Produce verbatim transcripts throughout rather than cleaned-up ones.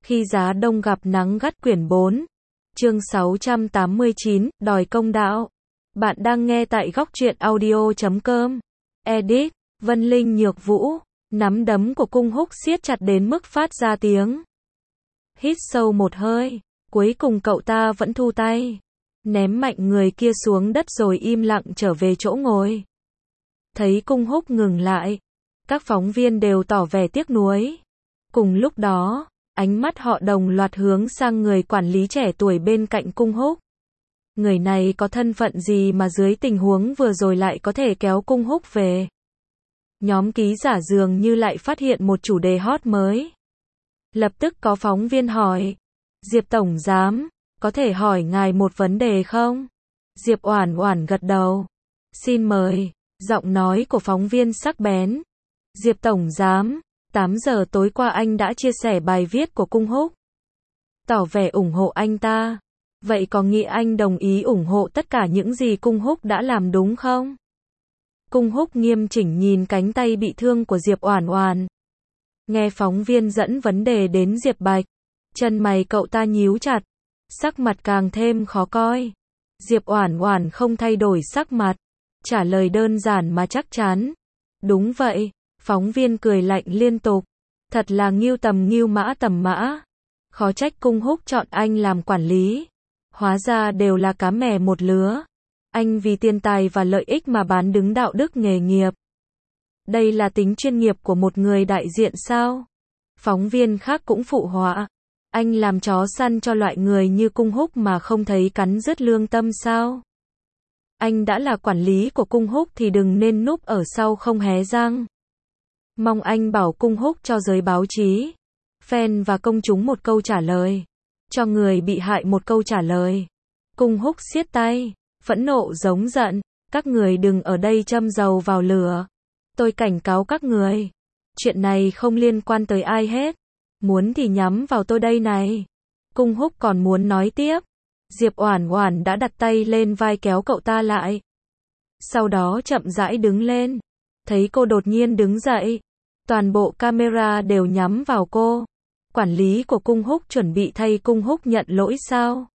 Khi giá đông gặp nắng gắt quyển bốn. Chương sáu trăm tám mươi chín, đòi công đạo. Bạn đang nghe tại góc truyện audio chấm com. Edit, Vân Linh Nhược Vũ. Nắm đấm của Cung Húc siết chặt đến mức phát ra tiếng. Hít sâu một hơi. Cuối cùng cậu ta vẫn thu tay. Ném mạnh người kia xuống đất rồi im lặng trở về chỗ ngồi. Thấy Cung Húc ngừng lại. Các phóng viên đều tỏ vẻ tiếc nuối. Cùng lúc đó, ánh mắt họ đồng loạt hướng sang người quản lý trẻ tuổi bên cạnh Cung Húc. Người này có thân phận gì mà dưới tình huống vừa rồi lại có thể kéo Cung Húc về? Nhóm ký giả dường như lại phát hiện một chủ đề hot mới. Lập tức có phóng viên hỏi. Diệp Tổng Giám, có thể hỏi ngài một vấn đề không? Diệp Oản Oản gật đầu. Xin mời. Giọng nói của phóng viên sắc bén. Diệp Tổng Giám, tám giờ tối qua anh đã chia sẻ bài viết của Cung Húc. Tỏ vẻ ủng hộ anh ta. Vậy có nghĩa anh đồng ý ủng hộ tất cả những gì Cung Húc đã làm đúng không? Cung Húc nghiêm chỉnh nhìn cánh tay bị thương của Diệp Oản Oản. Nghe phóng viên dẫn vấn đề đến Diệp Bạch. Chân mày cậu ta nhíu chặt. Sắc mặt càng thêm khó coi. Diệp Oản Oản không thay đổi sắc mặt. Trả lời đơn giản mà chắc chắn. Đúng vậy. Phóng viên cười lạnh liên tục. Thật là ngưu tầm ngưu mã tầm mã. Khó trách Cung Húc chọn anh làm quản lý. Hóa ra đều là cá mè một lứa. Anh vì tiền tài và lợi ích mà bán đứng đạo đức nghề nghiệp. Đây là tính chuyên nghiệp của một người đại diện sao? Phóng viên khác cũng phụ họa. Anh làm chó săn cho loại người như Cung Húc mà không thấy cắn rứt lương tâm sao? Anh đã là quản lý của Cung Húc thì đừng nên núp ở sau không hé răng. Mong anh bảo Cung Húc cho giới báo chí, fan và công chúng một câu trả lời. Cho người bị hại một câu trả lời. Cung Húc siết tay, phẫn nộ giống giận. Các người đừng ở đây châm dầu vào lửa. Tôi cảnh cáo các người. Chuyện này không liên quan tới ai hết. Muốn thì nhắm vào tôi đây này. Cung Húc còn muốn nói tiếp. Diệp Oản Oản đã đặt tay lên vai kéo cậu ta lại. Sau đó chậm rãi đứng lên. Thấy cô đột nhiên đứng dậy. Toàn bộ camera đều nhắm vào cô. Quản lý của Cung Húc chuẩn bị thay Cung Húc nhận lỗi sao?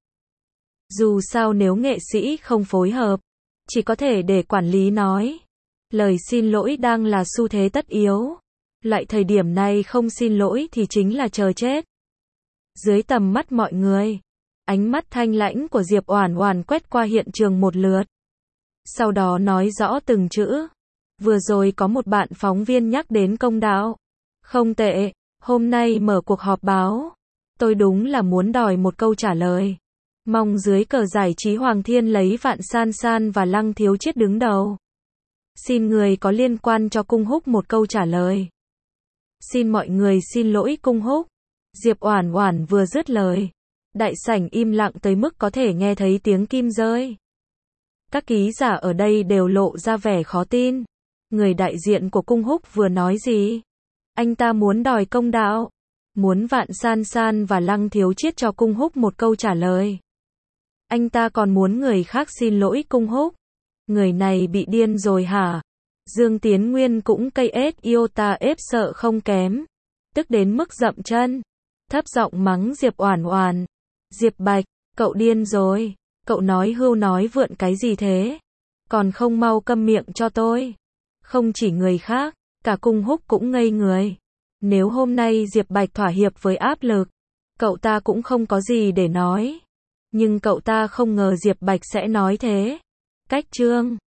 Dù sao nếu nghệ sĩ không phối hợp, chỉ có thể để quản lý nói. Lời xin lỗi đang là xu thế tất yếu. Loại thời điểm này không xin lỗi thì chính là chờ chết. Dưới tầm mắt mọi người, ánh mắt thanh lãnh của Diệp Oản Oản quét qua hiện trường một lượt. Sau đó nói rõ từng chữ. Vừa rồi có một bạn phóng viên nhắc đến công đạo. Không tệ, hôm nay mở cuộc họp báo. Tôi đúng là muốn đòi một câu trả lời. Mong dưới cờ giải trí Hoàng Thiên lấy Vạn San San và Lăng Thiếu Chiết đứng đầu. Xin người có liên quan cho Cung Húc một câu trả lời. Xin mọi người xin lỗi Cung Húc. Diệp Oản Oản vừa dứt lời. Đại sảnh im lặng tới mức có thể nghe thấy tiếng kim rơi. Các ký giả ở đây đều lộ ra vẻ khó tin. Người đại diện của Cung Húc vừa nói gì? Anh ta muốn đòi công đạo. Muốn Vạn San San và Lăng Thiếu Chiết cho Cung Húc một câu trả lời. Anh ta còn muốn người khác xin lỗi Cung Húc. Người này bị điên rồi hả? Dương Tiến Nguyên cũng cây ết iota ép sợ không kém. Tức đến mức dậm chân. Thấp giọng mắng Diệp Oản Oản. Diệp Bạch, cậu điên rồi. Cậu nói hưu nói vượn cái gì thế? Còn không mau câm miệng cho tôi. Không chỉ người khác, cả Cung Húc cũng ngây người. Nếu hôm nay Diệp Bạch thỏa hiệp với áp lực, cậu ta cũng không có gì để nói. Nhưng cậu ta không ngờ Diệp Bạch sẽ nói thế. Cách chương